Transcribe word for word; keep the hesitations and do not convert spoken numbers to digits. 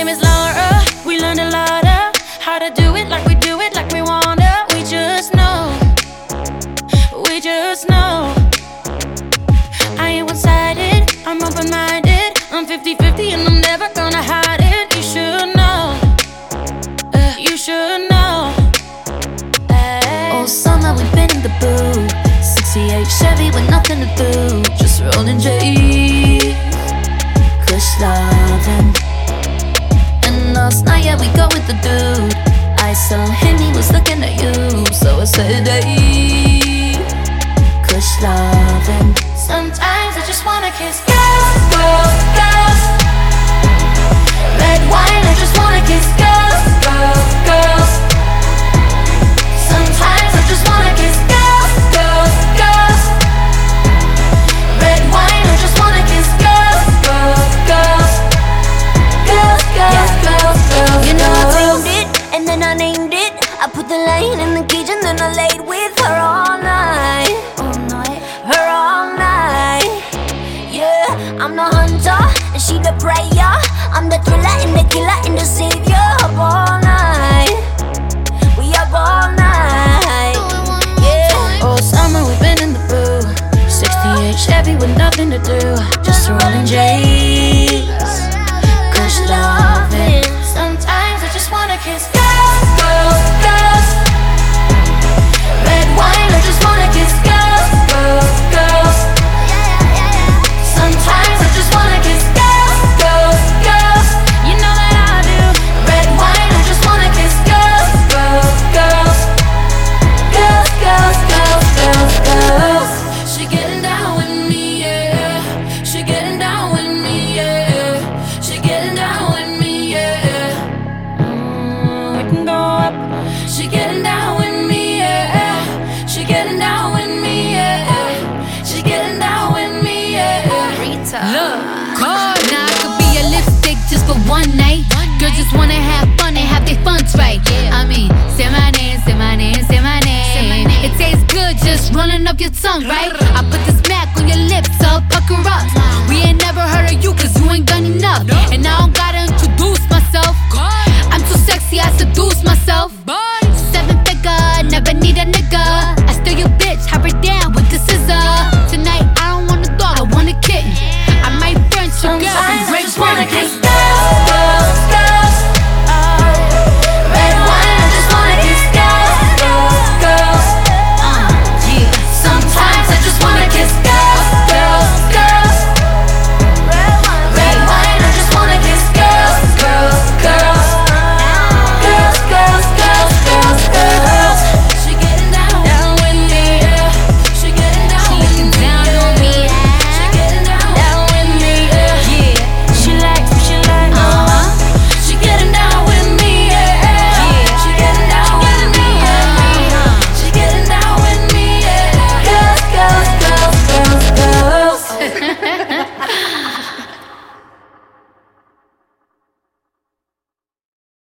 name is Laura. We learned a lot of how to do it like we do it, like we wanna. We just know, we just know. I ain't one-sided, I'm open-minded. I'm fifty fifty and I'm never gonna hide it. You should know, uh, you should know. Ay. All summer we've been in the booth, sixty-eight Chevy with nothing to do, just rolling J's, kush loving. And last night, yeah, we go with the dude. I saw him, he was looking at you, so I said, hey, kush loving. Sometimes I just wanna kiss girls, girls, girls. Red wine, I just wanna kiss girls, girls, girls. Sometimes I just wanna kiss girls, girls, girls. Red wine, I just wanna kiss girls, girls, girls. Girls, girls, Yeah. girls, girls, You know I girls. framed it, and then I named it. I put the line in the cage and then I laid with her all night. All night, her all night. Yeah, I'm the hunter and she the prayer. I'm the thriller and the killer and the savior. Up all night, we up all night. Yeah. All summer we've been in the booth, sixty-eight Chevy with nothing to do, just rolling J's, kush loving. Sometimes I just wanna kiss girls, girls, girls. Red wine, I just wanna kiss girls, girls, girls. Sometimes I just wanna kiss girls, girls, girls. You know that I do. Red wine, I just wanna kiss girls, girls, girls. Girls, girls, girls, girls, girls. She getting down with me, yeah. She getting down with me, yeah. She getting down with me, yeah. Mm, we can go up. She getting down with me, yeah. She getting down with me, yeah. She getting down with me, yeah. Look, God, now I could be a lipstick just for one night. Girls just wanna have fun and have their funds right. I mean, say my name, say my name, say my name. It tastes good just rolling up your tongue, right? I put this smack on your lips, so pucker up. We ain't never heard of you cause you ain't done enough. And I don't gotta introduce myself. I'm too sexy, I seduce myself.